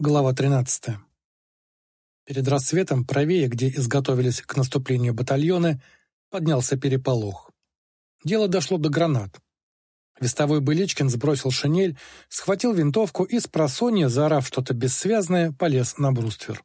Глава 13. Перед рассветом правее, где изготовились к наступлению батальоны, поднялся переполох. Дело дошло до гранат. Вестовой Быличкин сбросил шинель, схватил винтовку и спросонья, заорав что-то бессвязное, полез на бруствер.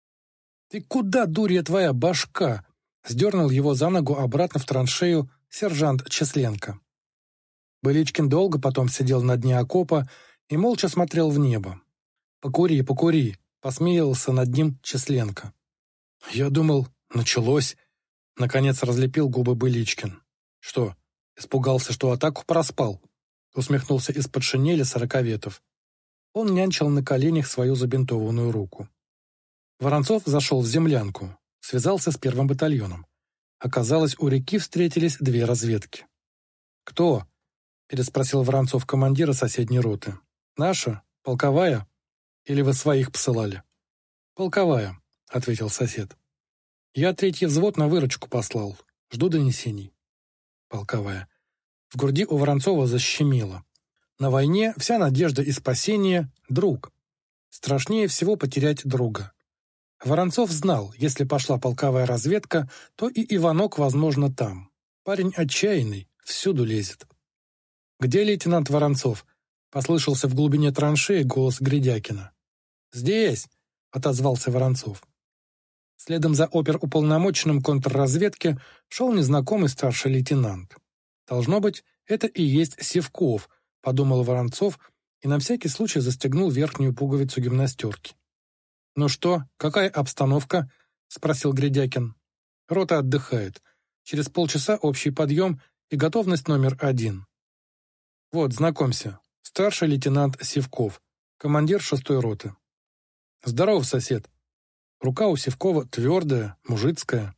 «Ты куда, дурья твоя башка?» — сдернул его за ногу обратно в траншею сержант Численко. Быличкин долго потом сидел на дне окопа и молча смотрел в небо. «Покури, покури!» — посмеялся над ним Численко. «Я думал, началось!» — наконец разлепил губы Быличкин. «Что, испугался, что атаку проспал?» — усмехнулся из-под шинели Сороковетов. Он нянчил на коленях свою забинтованную руку. Воронцов зашел в землянку, связался с первым батальоном. Оказалось, у реки встретились две разведки. «Кто?» — переспросил Воронцов командира соседней роты. «Наша? Полковая? Или вы своих посылали?» «Полковая», — ответил сосед. «Я третий взвод на выручку послал. Жду донесений». Полковая. В груди у Воронцова защемило. На войне вся надежда и спасение — друг. Страшнее всего потерять друга. Воронцов знал, если пошла полковая разведка, то и Иванок, возможно, там. Парень отчаянный, всюду лезет. «Где лейтенант Воронцов?» — послышался в глубине траншеи голос Гридякина. «Здесь!» — отозвался Воронцов. Следом за оперуполномоченным контрразведки шел незнакомый старший лейтенант. «Должно быть, это и есть Севков», — подумал Воронцов и на всякий случай застегнул верхнюю пуговицу гимнастерки. «Ну что, какая обстановка?» — спросил Гридякин. «Рота отдыхает. Через полчаса общий подъем и готовность номер 1. Вот, знакомься, старший лейтенант Севков, командир 6-й роты». «Здорово, сосед». Рука у Севкова твердая, мужицкая.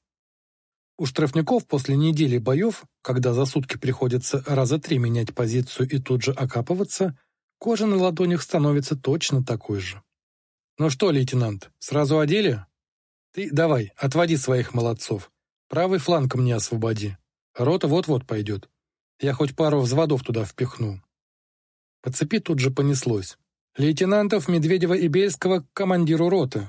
У штрафников после недели боев, когда за сутки приходится раза 3 менять позицию и тут же окапываться, кожа на ладонях становится точно такой же. «Ну что, лейтенант, сразу одели? Ты давай, отводи своих молодцов. Правый фланг мне освободи. Рота вот-вот пойдет. Я хоть пару взводов туда впихну». По цепи тут же понеслось. Лейтенантов Медведева и Бельского к командиру роты.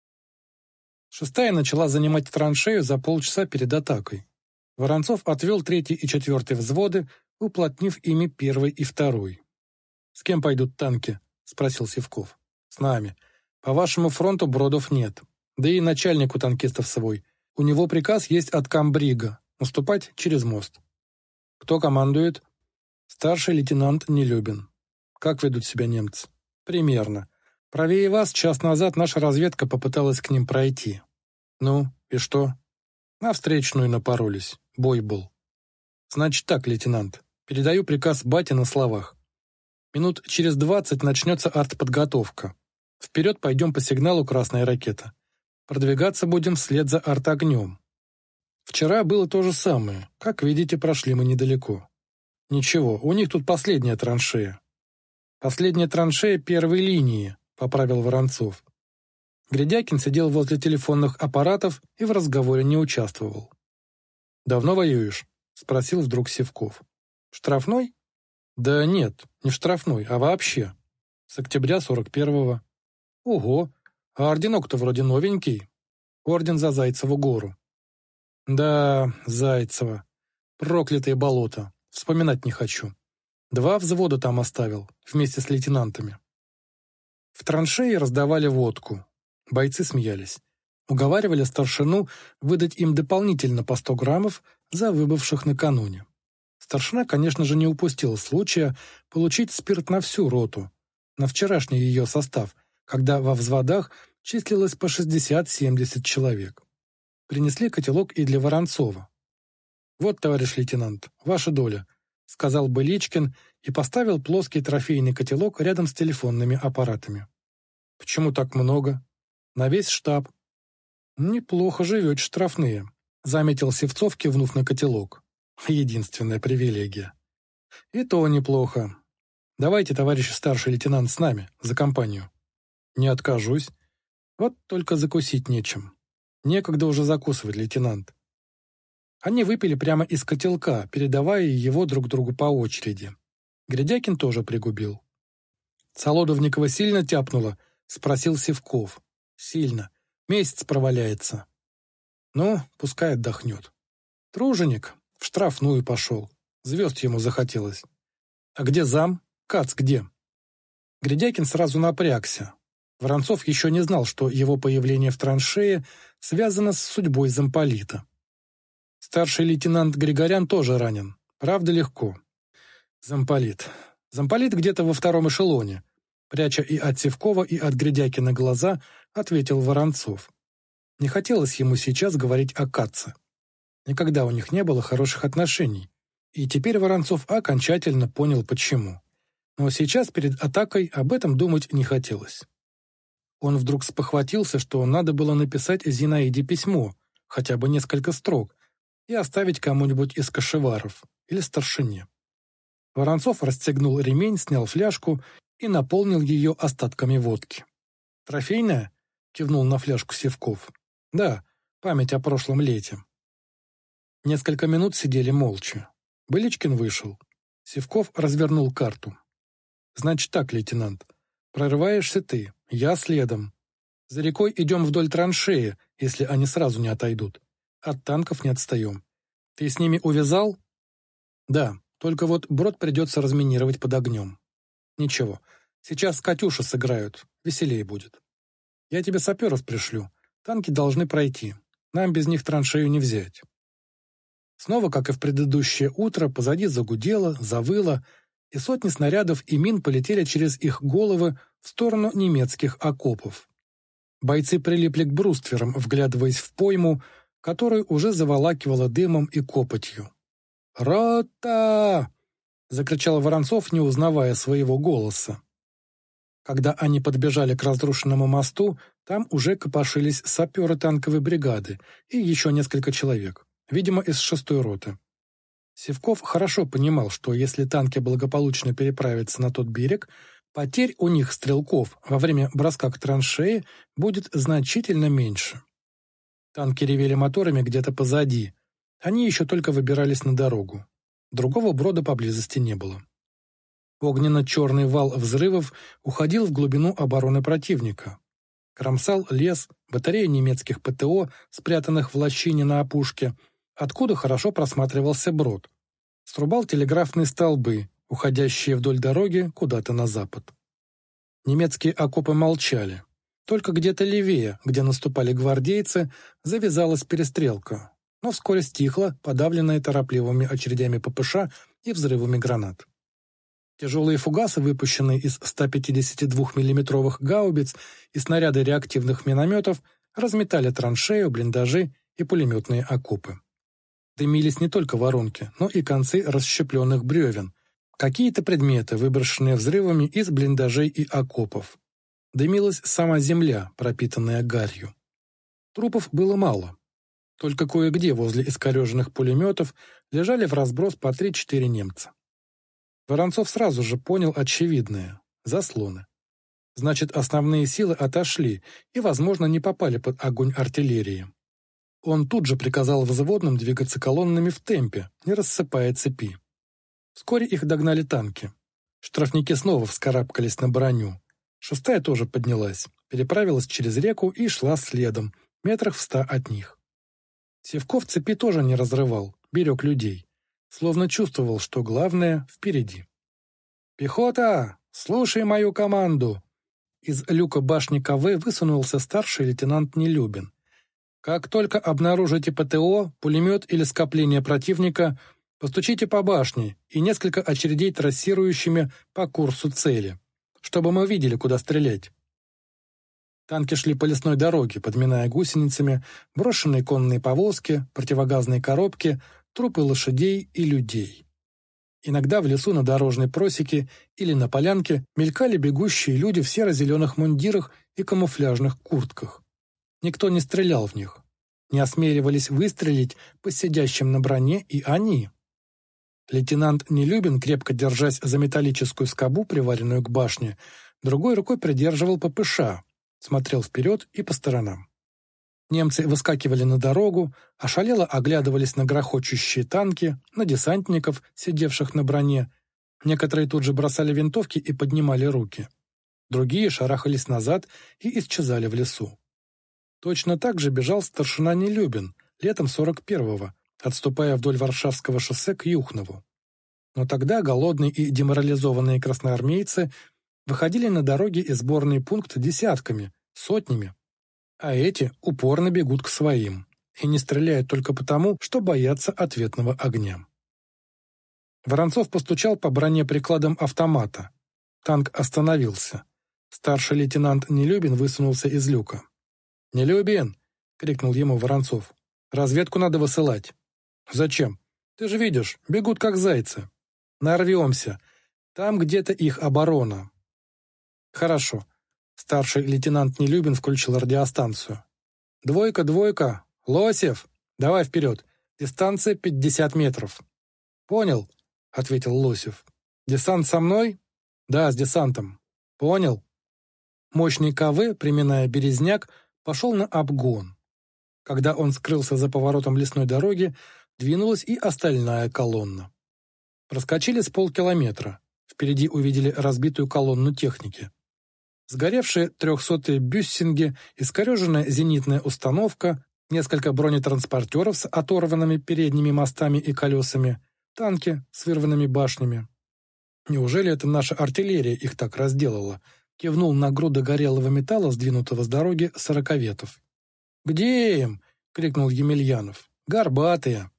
6-я начала занимать траншею за полчаса перед атакой. Воронцов отвел 3-й и 4-й взводы, уплотнив ими 1-й и 2-й. «С кем пойдут танки?» — спросил Севков. «С нами. По вашему фронту бродов нет. Да и начальник у танкистов свой. У него приказ есть от комбрига — наступать через мост». «Кто командует?» «Старший лейтенант Нелюбин». «Как ведут себя немцы?» «Примерно. Правее вас час назад наша разведка попыталась к ним пройти». «Ну, и что?» «На встречную напоролись. Бой был». «Значит так, лейтенант. Передаю приказ бате на словах. Минут через 20 начнется артподготовка. Вперед пойдем по сигналу «Красная ракета». Продвигаться будем вслед за артогнем. Вчера было то же самое. Как видите, прошли мы недалеко. Ничего, у них тут последняя траншея. Последняя траншея первой линии, поправил Воронцов. Гридякин сидел возле телефонных аппаратов и в разговоре не участвовал. «Давно воюешь?» — спросил вдруг Севков. «Штрафной?» «Да нет, не штрафной, а вообще. С октября 41-го. Ого, а орденок-то вроде новенький. Орден за Зайцеву гору». «Да, Зайцево. Проклятое болото. Вспоминать не хочу. 2 взвода там оставил, вместе с лейтенантами». В траншеи раздавали водку. Бойцы смеялись. Уговаривали старшину выдать им дополнительно по 100 граммов за выбывших накануне. Старшина, конечно же, не упустил случая получить спирт на всю роту, на вчерашний ее состав, когда во взводах числилось по 60-70 человек. Принесли котелок и для Воронцова. «Вот, товарищ лейтенант, ваша доля», — сказал Быличкин и поставил плоский трофейный котелок рядом с телефонными аппаратами. «Почему так много?» «На весь штаб». «Неплохо живете, штрафные», — заметил Севцов, кивнув на котелок. «Единственная привилегия». «И то неплохо. Давайте, товарищ старший лейтенант, с нами, за компанию». «Не откажусь. Вот только закусить нечем. Некогда уже закусывать, лейтенант». Они выпили прямо из котелка, передавая его друг другу по очереди. Гридякин тоже пригубил. «Солодовникова сильно тяпнула?» Спросил Сивков. Сильно. Месяц проваляется. Ну, пускай отдохнет. Труженик в штрафную пошел. Звезд ему захотелось. А где зам? Кац где? Гридякин сразу напрягся. Воронцов еще не знал, что его появление в траншее связано с судьбой замполита. Старший лейтенант Григорян тоже ранен. Правда, легко. Замполит. Замполит где-то во втором эшелоне. Пряча и от Сивкова, и от Гридякина глаза, ответил Воронцов. Не хотелось ему сейчас говорить о Катце. Никогда у них не было хороших отношений. И теперь Воронцов окончательно понял, почему. Но сейчас перед атакой об этом думать не хотелось. Он вдруг спохватился, что надо было написать Зинаиде письмо, хотя бы несколько строк, и оставить кому-нибудь из кошеваров или старшине. Воронцов расстегнул ремень, снял фляжку и наполнил ее остатками водки. «Трофейная?» — кивнул на фляжку Сивков. «Да, память о прошлом лете». Несколько минут сидели молча. Быличкин вышел. Сивков развернул карту. «Значит так, лейтенант, прорываешься ты, я следом. За рекой идем вдоль траншеи, если они сразу не отойдут. От танков не отстаем. Ты с ними увязал?» «Да, только вот брод придется разминировать под огнем». «Ничего, сейчас «Катюша» сыграют, веселее будет. Я тебе саперов пришлю, танки должны пройти, нам без них траншею не взять». Снова, как и в предыдущее утро, позади загудело, завыло, и сотни снарядов и мин полетели через их головы в сторону немецких окопов. Бойцы прилипли к брустверам, вглядываясь в пойму, которую уже заволакивало дымом и копотью. «Рота!» — закричал Воронцов, не узнавая своего голоса. Когда они подбежали к разрушенному мосту, там уже копошились саперы танковой бригады и еще несколько человек, видимо, из 6-й роты. Сивков хорошо понимал, что если танки благополучно переправятся на тот берег, потерь у них, стрелков, во время броска к траншее будет значительно меньше. Танки ревели моторами где-то позади. Они еще только выбирались на дорогу. Другого брода поблизости не было. Огненно-черный вал взрывов уходил в глубину обороны противника. Кромсал лес, батареи немецких ПТО, спрятанных в лощине на опушке, откуда хорошо просматривался брод. Срубал телеграфные столбы, уходящие вдоль дороги куда-то на запад. Немецкие окопы молчали. Только где-то левее, где наступали гвардейцы, завязалась перестрелка, но вскоре стихла, подавленная торопливыми очередями ППШ и взрывами гранат. Тяжелые фугасы, выпущенные из 152 миллиметровых гаубиц и снаряды реактивных минометов, разметали траншею, блиндажи и пулеметные окопы. Дымились не только воронки, но и концы расщепленных бревен, какие-то предметы, выброшенные взрывами из блиндажей и окопов. Дымилась сама земля, пропитанная гарью. Трупов было мало. Только кое-где возле искореженных пулеметов лежали в разброс по 3-4 немца. Воронцов сразу же понял очевидное – заслоны. Значит, основные силы отошли и, возможно, не попали под огонь артиллерии. Он тут же приказал взводным двигаться колоннами в темпе, не рассыпая цепи. Вскоре их догнали танки. Штрафники снова вскарабкались на броню. 6-я тоже поднялась, переправилась через реку и шла следом, метрах в 100 от них. Сивков цепи тоже не разрывал, берег людей. Словно чувствовал, что главное впереди. «Пехота! Слушай мою команду!» Из люка башни КВ высунулся старший лейтенант Нелюбин. «Как только обнаружите ПТО, пулемет или скопление противника, постучите по башне и несколько очередей трассирующими по курсу цели, чтобы мы видели, куда стрелять». Танки шли по лесной дороге, подминая гусеницами брошенные конные повозки, противогазные коробки, трупы лошадей и людей. Иногда в лесу на дорожной просеке или на полянке мелькали бегущие люди в серо-зеленых мундирах и камуфляжных куртках. Никто не стрелял в них. Не осмеливались выстрелить по сидящим на броне и они. Лейтенант Нелюбин, крепко держась за металлическую скобу, приваренную к башне, другой рукой придерживал ППШ, смотрел вперед и по сторонам. Немцы выскакивали на дорогу, ошалело оглядывались на грохочущие танки, на десантников, сидевших на броне. Некоторые тут же бросали винтовки и поднимали руки. Другие шарахались назад и исчезали в лесу. Точно так же бежал старшина Нелюбин летом 41-го, отступая вдоль Варшавского шоссе к Юхнову. Но тогда голодные и деморализованные красноармейцы выходили на дороги и сборный пункт десятками, сотнями, а эти упорно бегут к своим и не стреляют только потому, что боятся ответного огня. Воронцов постучал по броне прикладом автомата. Танк остановился. Старший лейтенант Нелюбин высунулся из люка. «Нелюбин!» — крикнул ему Воронцов. «Разведку надо высылать». «Зачем? Ты же видишь, бегут как зайцы». «Нарвемся. Там где-то их оборона». «Хорошо». Старший лейтенант Нелюбин включил радиостанцию. «Двойка, двойка. Лосев, давай вперед. Дистанция 50 метров». «Понял», — ответил Лосев. «Десант со мной?» «Да, с десантом». «Понял». Мощный КВ, приминая Березняк, пошел на обгон. Когда он скрылся за поворотом лесной дороги, двинулась и остальная колонна. Проскочили с полкилометра. Впереди увидели разбитую колонну техники. Сгоревшие 300-е бюссинги, искореженная зенитная установка, несколько бронетранспортеров с оторванными передними мостами и колесами, танки с вырванными башнями. «Неужели это наша артиллерия их так разделала?» — кивнул на груды горелого металла, сдвинутого с дороги сороковетов. «Где им?» — крикнул Емельянов. «Горбатые».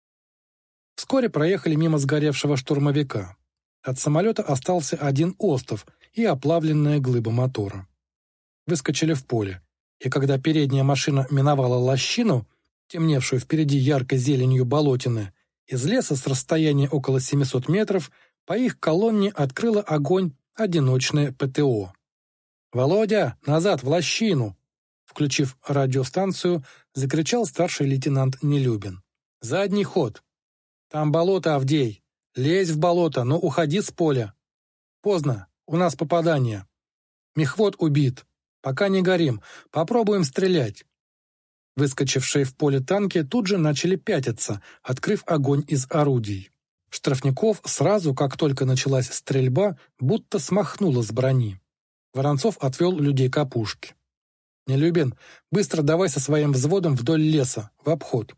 Вскоре проехали мимо сгоревшего штурмовика. От самолета остался один остов и оплавленная глыба мотора. Выскочили в поле, и когда передняя машина миновала лощину, темневшую впереди яркой зеленью болотины, из леса с расстояния около 700 метров по их колонне открыло огонь одиночное ПТО. «Володя, назад, в лощину!» Включив радиостанцию, закричал старший лейтенант Нелюбин. «Задний ход! Там болото, Авдей! Лезь в болото, но уходи с поля! Поздно, у нас попадание! Мехвод убит! Пока не горим, попробуем стрелять!» Выскочившие в поле танки тут же начали пятиться, открыв огонь из орудий. Штрафников сразу, как только началась стрельба, будто смахнуло с брони. Воронцов отвел людей к опушке. «Нелюбин, быстро давай со своим взводом вдоль леса, в обход».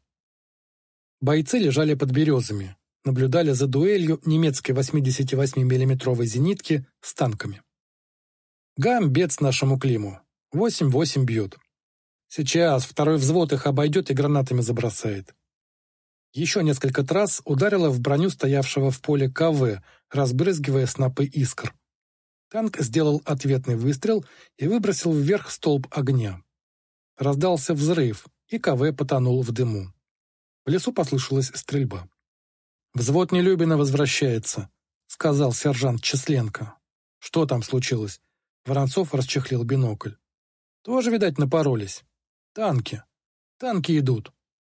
Бойцы лежали под березами, наблюдали за дуэлью немецкой 88 миллиметровой зенитки с танками. «Гамбец нашему Климу. 8-8 бьет. Сейчас второй взвод их обойдет и гранатами забросает». Еще несколько трасс ударило в броню стоявшего в поле КВ, разбрызгивая снопы искр. Танк сделал ответный выстрел и выбросил вверх столб огня. Раздался взрыв, и КВ потонул в дыму. В лесу послышалась стрельба. «Взвод Нелюбина возвращается», — сказал сержант Численко. «Что там случилось?» Воронцов расчехлил бинокль. «Тоже, видать, напоролись. Танки. Танки идут».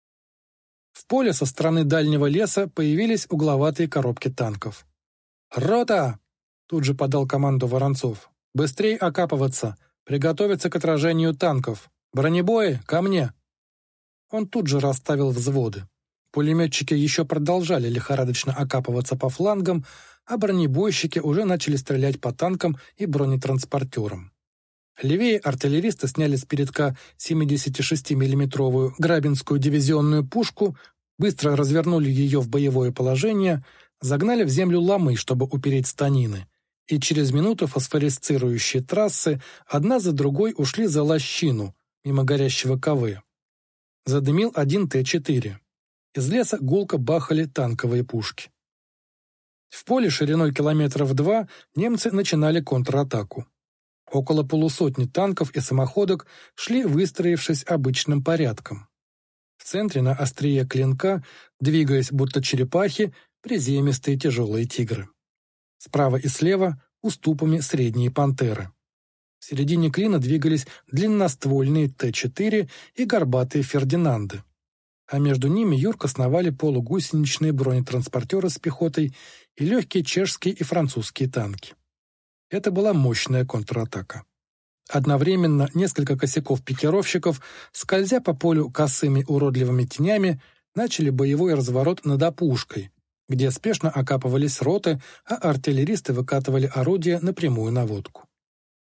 В поле со стороны дальнего леса появились угловатые коробки танков. «Рота!» — тут же подал команду Воронцов. «Быстрей окапываться! Приготовиться к отражению танков! Бронебои, ко мне!» Он тут же расставил взводы. Пулеметчики еще продолжали лихорадочно окапываться по флангам, а бронебойщики уже начали стрелять по танкам и бронетранспортерам. Левее артиллеристы сняли с передка 76 миллиметровую грабинскую дивизионную пушку, быстро развернули ее в боевое положение, загнали в землю ломы, чтобы упереть станины, и через минуту фосфоресцирующие трассы одна за другой ушли за лощину, мимо горящего КВ. Задымил один Т-4. Из леса гулко бахали танковые пушки. В поле шириной километров 2 немцы начинали контратаку. Около полусотни танков и самоходок шли, выстроившись обычным порядком. В центре на острие клинка, двигаясь будто черепахи, приземистые тяжелые тигры. Справа и слева уступами средние пантеры. В середине клина двигались длинноствольные Т-4 и горбатые Фердинанды. А между ними юрко сновали полугусеничные бронетранспортеры с пехотой и легкие чешские и французские танки. Это была мощная контратака. Одновременно несколько косяков пикировщиков, скользя по полю косыми уродливыми тенями, начали боевой разворот над опушкой, где спешно окапывались роты, а артиллеристы выкатывали орудия на прямую наводку.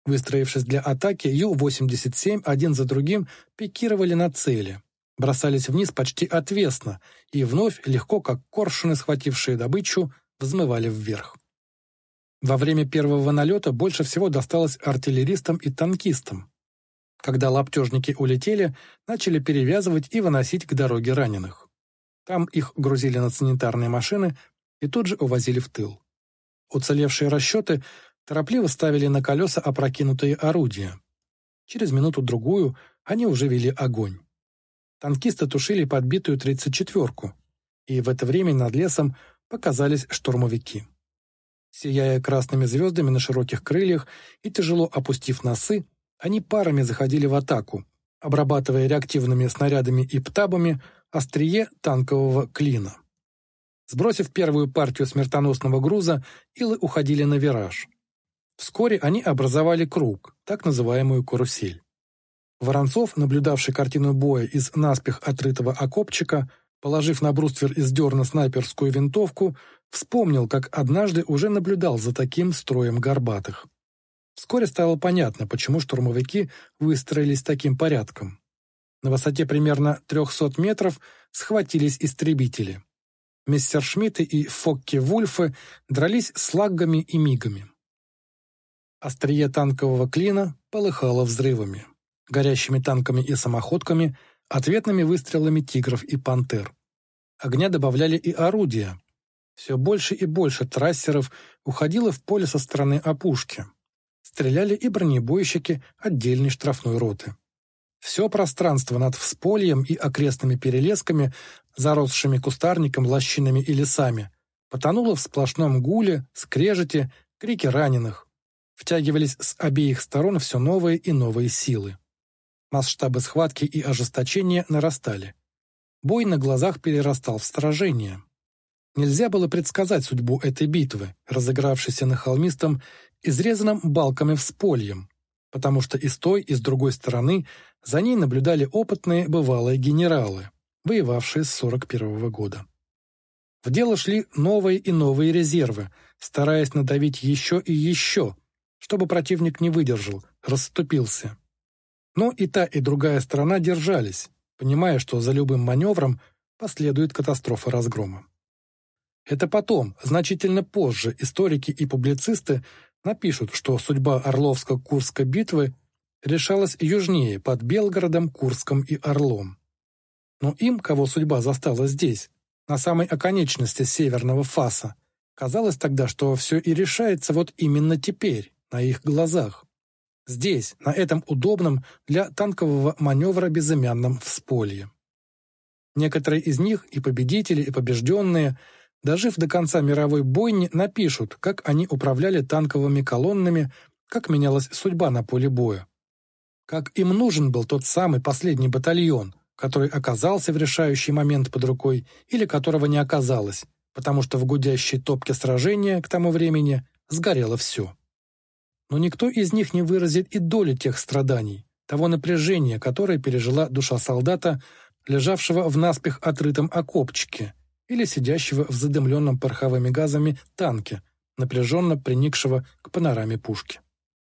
Выстроившись для атаки, Ю-87 один за другим пикировали на цели, бросались вниз почти отвесно и вновь, легко как коршуны, схватившие добычу, взмывали вверх. Во время первого налета больше всего досталось артиллеристам и танкистам. Когда лаптежники улетели, начали перевязывать и выносить к дороге раненых. Там их грузили на санитарные машины и тут же увозили в тыл. Уцелевшие расчеты торопливо ставили на колеса опрокинутые орудия. Через минуту-другую они уже вели огонь. Танкисты тушили подбитую 34-ку, и в это время над лесом показались штурмовики. Сияя красными звездами на широких крыльях и тяжело опустив носы, они парами заходили в атаку, обрабатывая реактивными снарядами и птабами острие танкового клина. Сбросив первую партию смертоносного груза, илы уходили на вираж. Вскоре они образовали круг, так называемую карусель. Воронцов, наблюдавший картину боя из наспех отрытого окопчика, положив на бруствер из дерна снайперскую винтовку, вспомнил, как однажды уже наблюдал за таким строем горбатых. Вскоре стало понятно, почему штурмовики выстроились таким порядком. На высоте примерно 300 метров схватились истребители. Мессершмитты и Фокке-Вульфы дрались с лаггами и мигами. Острие танкового клина полыхало взрывами, горящими танками и самоходками, ответными выстрелами тигров и пантер. Огня добавляли и орудия. Все больше и больше трассеров уходило в поле со стороны опушки. Стреляли и бронебойщики отдельной штрафной роты. Все пространство над Вспольем и окрестными перелесками, заросшими кустарником, лощинами и лесами, потонуло в сплошном гуле, скрежете, крике раненых. Втягивались с обеих сторон все новые и новые силы. Масштабы схватки и ожесточения нарастали. Бой на глазах перерастал в сражение. Нельзя было предсказать судьбу этой битвы, разыгравшейся на холмистом, изрезанном балками Вспольем, потому что и с той, и с другой стороны за ней наблюдали опытные бывалые генералы, воевавшие с 41-го года. В дело шли новые и новые резервы, стараясь надавить еще и еще, чтобы противник не выдержал, расступился. Но и та, и другая сторона держались, понимая, что за любым маневром последует катастрофа разгрома. Это потом, значительно позже, историки и публицисты напишут, что судьба Орловско-Курской битвы решалась южнее, под Белгородом, Курском и Орлом. Но им, кого судьба застала здесь, на самой оконечности северного фаса, казалось тогда, что все и решается вот именно теперь, на их глазах. Здесь, на этом удобном для танкового маневра безымянном Всполье. Некоторые из них, и победители, и побежденные, дожив до конца мировой бойни, напишут, как они управляли танковыми колоннами, как менялась судьба на поле боя. Как им нужен был тот самый последний батальон, который оказался в решающий момент под рукой или которого не оказалось, потому что в гудящей топке сражения к тому времени сгорело все. Но никто из них не выразит и доли тех страданий, того напряжения, которое пережила душа солдата, лежавшего в наспех отрытом окопчике, или сидящего в задымленном пороховыми газами танке, напряженно приникшего к панораме пушки.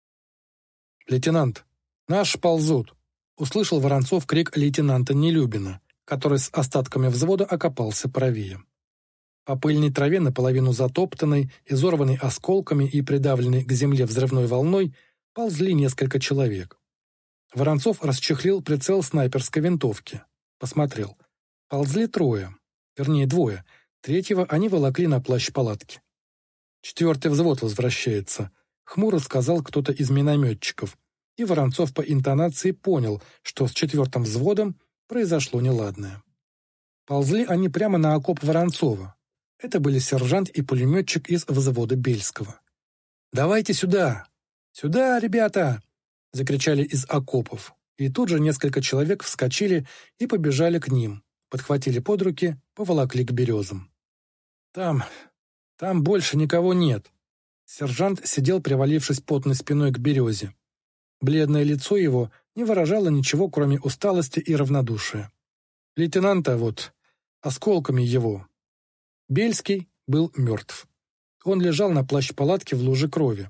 «Лейтенант, наши ползут!» — услышал Воронцов крик лейтенанта Нелюбина, который с остатками взвода окопался правее. По пыльной траве, наполовину затоптанной, изорванной осколками и придавленной к земле взрывной волной, ползли несколько человек. Воронцов расчехлил прицел снайперской винтовки. Посмотрел. Ползли трое. Вернее, двое. Третьего они волокли на плащ палатки. «4-й взвод возвращается», — хмуро сказал кто-то из минометчиков, и Воронцов по интонации понял, что с 4-м взводом произошло неладное. Ползли они прямо на окоп Воронцова. Это были сержант и пулеметчик из взвода Бельского. «Давайте сюда! Сюда, ребята!» — закричали из окопов, и тут же несколько человек вскочили и побежали к ним, подхватили под руки, поволокли к березам. Там больше никого нет». Сержант сидел, привалившись потной спиной к березе. Бледное лицо его не выражало ничего, кроме усталости и равнодушия. Лейтенанта вот, осколками его. Бельский был мертв. Он лежал на плащ-палатке в луже крови.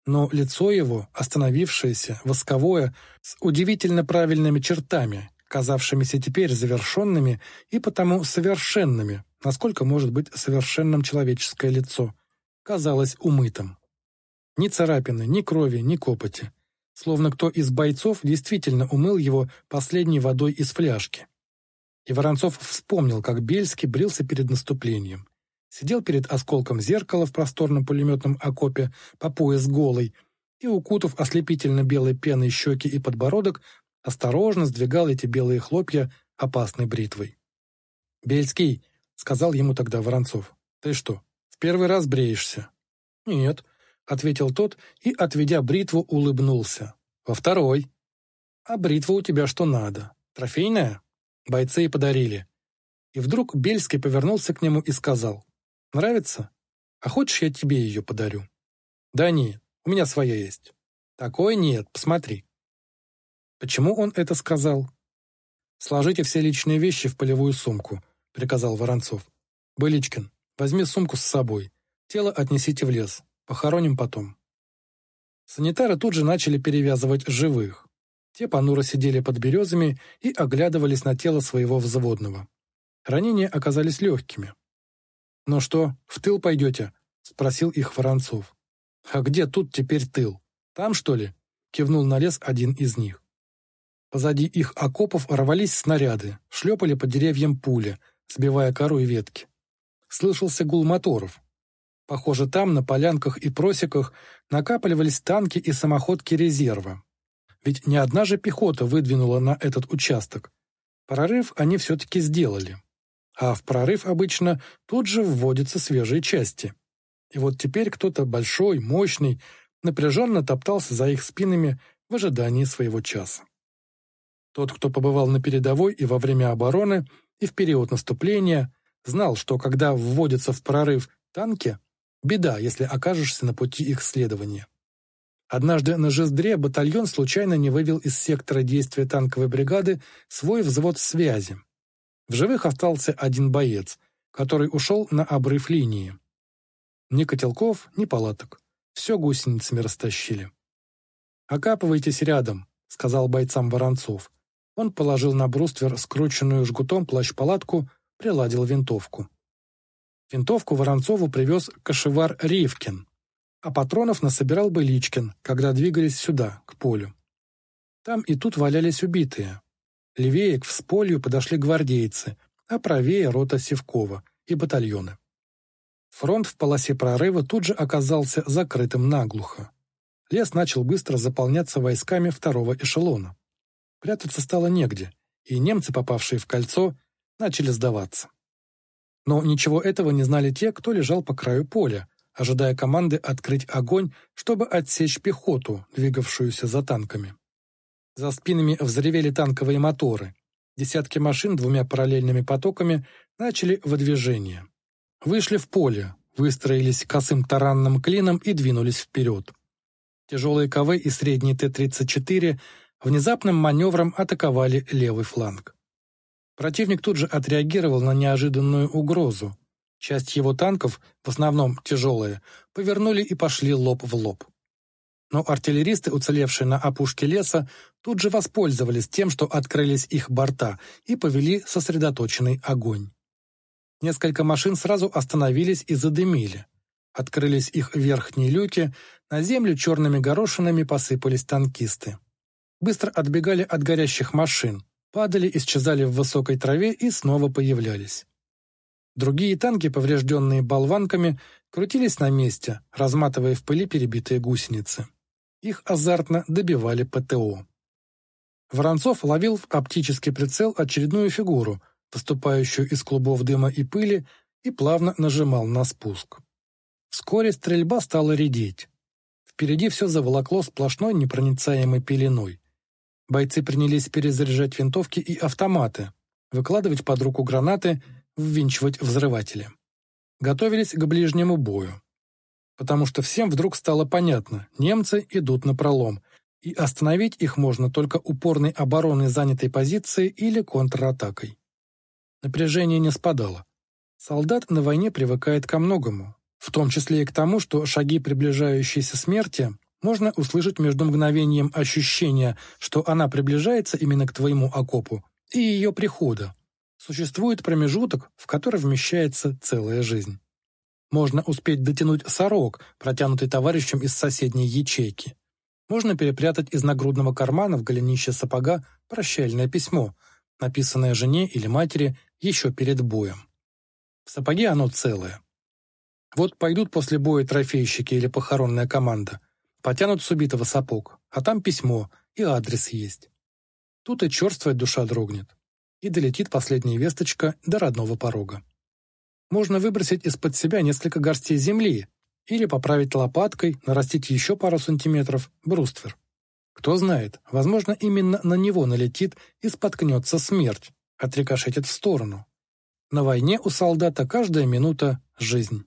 но лицо его, остановившееся, восковое, с удивительно правильными чертами, казавшимися теперь завершенными и потому совершенными, насколько может быть совершенным человеческое лицо, казалось умытым. Ни царапины, ни крови, ни копоти. Словно кто из бойцов действительно умыл его последней водой из фляжки. И Воронцов вспомнил, как Бельский брился перед наступлением. Сидел перед осколком зеркала в просторном пулеметном окопе по пояс голый и, укутав ослепительно белой пеной щеки и подбородок, осторожно сдвигал эти белые хлопья опасной бритвой. «Бельский», — сказал ему тогда Воронцов, — «ты что, в первый раз бреешься?» «Нет», — ответил тот и, отведя бритву, улыбнулся. «Во второй». «А бритва у тебя что надо? Трофейная?» Бойцы и подарили. И вдруг Бельский повернулся к нему и сказал: «Нравится? А хочешь, я тебе ее подарю?» «Да нет, у меня своя есть». «Такой нет, посмотри». Почему он это сказал? «Сложите все личные вещи в полевую сумку», — приказал Воронцов. «Быличкин, возьми сумку с собой. Тело отнесите в лес. Похороним потом». Санитары тут же начали перевязывать живых. Те понуро сидели под березами и оглядывались на тело своего взводного. Ранения оказались легкими. «Ну что, в тыл пойдете?» — спросил их Воронцов. «А где тут теперь тыл? Там, что ли?» — кивнул на лес один из них. Позади их окопов рвались снаряды, шлепали по деревьям пули, сбивая кору и ветки. Слышался гул моторов. Похоже, там, на полянках и просеках, накапливались танки и самоходки резерва. Ведь не одна же пехота выдвинула на этот участок. Прорыв они все-таки сделали. А в прорыв обычно тут же вводятся свежие части. И вот теперь кто-то большой, мощный, напряженно топтался за их спинами в ожидании своего часа. Тот, кто побывал на передовой и во время обороны, и в период наступления, знал, что когда вводятся в прорыв танки, беда, если окажешься на пути их следования. Однажды на Жиздре батальон случайно не вывел из сектора действия танковой бригады свой взвод связи. В живых остался один боец, который ушел на обрыв линии. Ни котелков, ни палаток. Все гусеницами растащили. «Окапывайтесь рядом», — сказал бойцам Воронцов. Он положил на бруствер скрученную жгутом плащ-палатку, приладил винтовку. Винтовку Воронцову привез кошевар Ривкин, а патронов насобирал Быличкин, когда двигались сюда, к полю. Там и тут валялись убитые. Левее к всполью подошли гвардейцы, а правее рота Сивкова и батальоны. Фронт в полосе прорыва тут же оказался закрытым наглухо. Лес начал быстро заполняться войсками второго эшелона. Прятаться стало негде, и немцы, попавшие в кольцо, начали сдаваться. Но ничего этого не знали те, кто лежал по краю поля, ожидая команды открыть огонь, чтобы отсечь пехоту, двигавшуюся за танками. За спинами взревели танковые моторы. Десятки машин двумя параллельными потоками начали выдвижение. Вышли в поле, выстроились косым таранным клином и двинулись вперед. Тяжелые КВ и средние Т-34 внезапным маневром атаковали левый фланг. Противник тут же отреагировал на неожиданную угрозу. Часть его танков, в основном тяжелые, повернули и пошли лоб в лоб. Но артиллеристы, уцелевшие на опушке леса, тут же воспользовались тем, что открылись их борта, и повели сосредоточенный огонь. Несколько машин сразу остановились и задымили. Открылись их верхние люки, на землю черными горошинами посыпались танкисты. Быстро отбегали от горящих машин, падали, исчезали в высокой траве и снова появлялись. Другие танки, поврежденные болванками, крутились на месте, разматывая в пыли перебитые гусеницы. Их азартно добивали ПТО. Воронцов ловил в оптический прицел очередную фигуру, выступающую из клубов дыма и пыли, и плавно нажимал на спуск. Вскоре стрельба стала редеть. Впереди все заволокло сплошной непроницаемой пеленой. Бойцы принялись перезаряжать винтовки и автоматы, выкладывать под руку гранаты, ввинчивать взрыватели. Готовились к ближнему бою. Потому что всем вдруг стало понятно, немцы идут напролом, и остановить их можно только упорной обороной занятой позиции или контратакой. Напряжение не спадало. Солдат на войне привыкает ко многому, в том числе и к тому, что шаги приближающейся смерти Можно услышать между мгновением ощущения, что она приближается именно к твоему окопу, и ее прихода. Существует промежуток, в который вмещается целая жизнь. Можно успеть дотянуть сорок, протянутый товарищем из соседней ячейки. Можно перепрятать из нагрудного кармана в голенище сапога прощальное письмо, написанное жене или матери еще перед боем. В сапоге оно целое. Вот пойдут после боя трофейщики или похоронная команда, потянут с убитого сапог, а там письмо и адрес есть. Тут и черствая душа дрогнет, и долетит последняя весточка до родного порога. Можно выбросить из-под себя несколько горстей земли или поправить лопаткой, нарастить еще пару сантиметров бруствер. Кто знает, возможно, именно на него налетит и споткнется смерть, отрикошетит в сторону. На войне у солдата каждая минута — жизнь.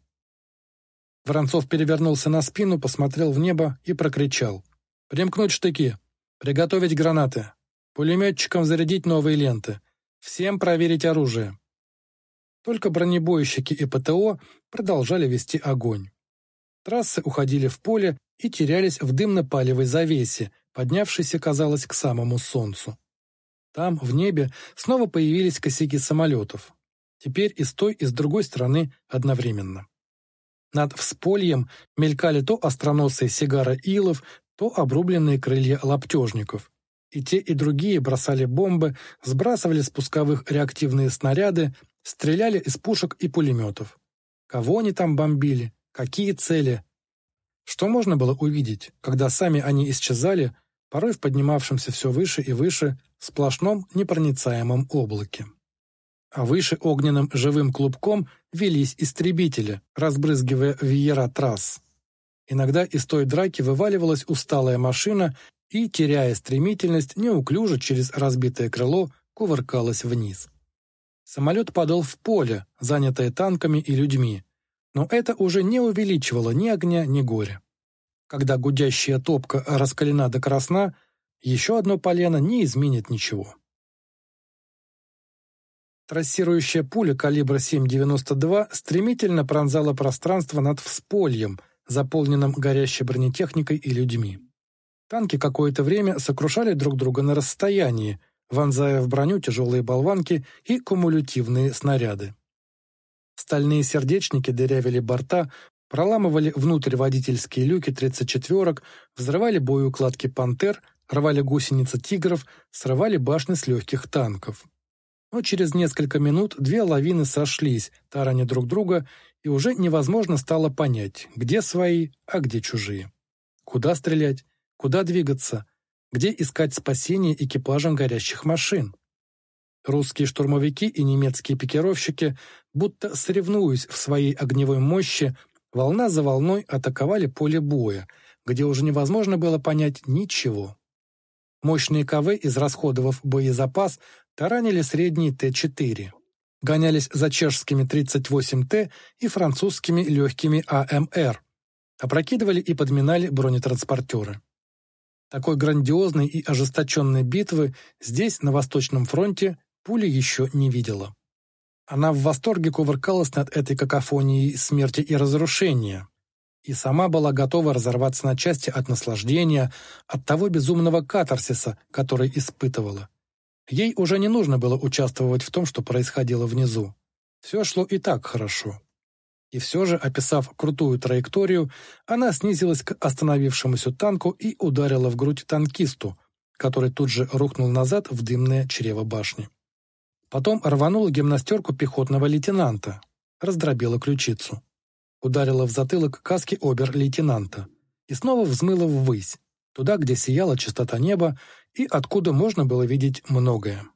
Воронцов перевернулся на спину, посмотрел в небо и прокричал: «Примкнуть штыки! Приготовить гранаты! Пулеметчикам зарядить новые ленты! Всем проверить оружие!» Только бронебойщики и ПТО продолжали вести огонь. Трассы уходили в поле и терялись в дымно-палевой завесе, поднявшейся, казалось, к самому солнцу. Там, в небе, снова появились косяки самолетов. Теперь и с той, и с другой стороны одновременно. Над вспольем мелькали то остроносые сигара илов, то обрубленные крылья лаптежников. И те, и другие бросали бомбы, сбрасывали с пусковых реактивные снаряды, стреляли из пушек и пулеметов. Кого они там бомбили? Какие цели? Что можно было увидеть, когда сами они исчезали, порой в поднимавшемся все выше и выше, сплошном непроницаемом облаке? А выше огненным живым клубком велись истребители, разбрызгивая веера трасс. Иногда из той драки вываливалась усталая машина и, теряя стремительность, неуклюже через разбитое крыло кувыркалась вниз. Самолет падал в поле, занятое танками и людьми, но это уже не увеличивало ни огня, ни горя. Когда гудящая топка раскалена до красна, еще одно полено не изменит ничего. Трассирующая пуля калибра 7,92 стремительно пронзала пространство над вспольем, заполненным горящей бронетехникой и людьми. Танки какое-то время сокрушали друг друга на расстоянии, вонзая в броню тяжелые болванки и кумулятивные снаряды. Стальные сердечники дырявили борта, проламывали внутрь водительские люки 34-ок, взрывали боеукладки «Пантер», рвали гусеницы «Тигров», срывали башни с легких танков. Но через несколько минут две лавины сошлись, тараня друг друга, и уже невозможно стало понять, где свои, а где чужие. Куда стрелять, куда двигаться, где искать спасение экипажам горящих машин. Русские штурмовики и немецкие пикировщики, будто соревнуясь в своей огневой мощи, волна за волной атаковали поле боя, где уже невозможно было понять ничего. Мощные КВ, израсходовав боезапас, таранили средние Т-4. Гонялись за чешскими 38Т и французскими легкими АМР. Опрокидывали и подминали бронетранспортеры. Такой грандиозной и ожесточенной битвы здесь, на Восточном фронте, пуля еще не видела. Она в восторге кувыркалась над этой какофонией смерти и разрушения. И сама была готова разорваться на части от наслаждения, от того безумного катарсиса, который испытывала. Ей уже не нужно было участвовать в том, что происходило внизу. Все шло и так хорошо. И все же, описав крутую траекторию, она снизилась к остановившемуся танку и ударила в грудь танкисту, который тут же рухнул назад в дымное чрево башни. Потом рванула гимнастерку пехотного лейтенанта, раздробила ключицу. Ударила в затылок каски обер-лейтенанта и снова взмыла ввысь, туда, где сияла чистота неба и откуда можно было видеть многое.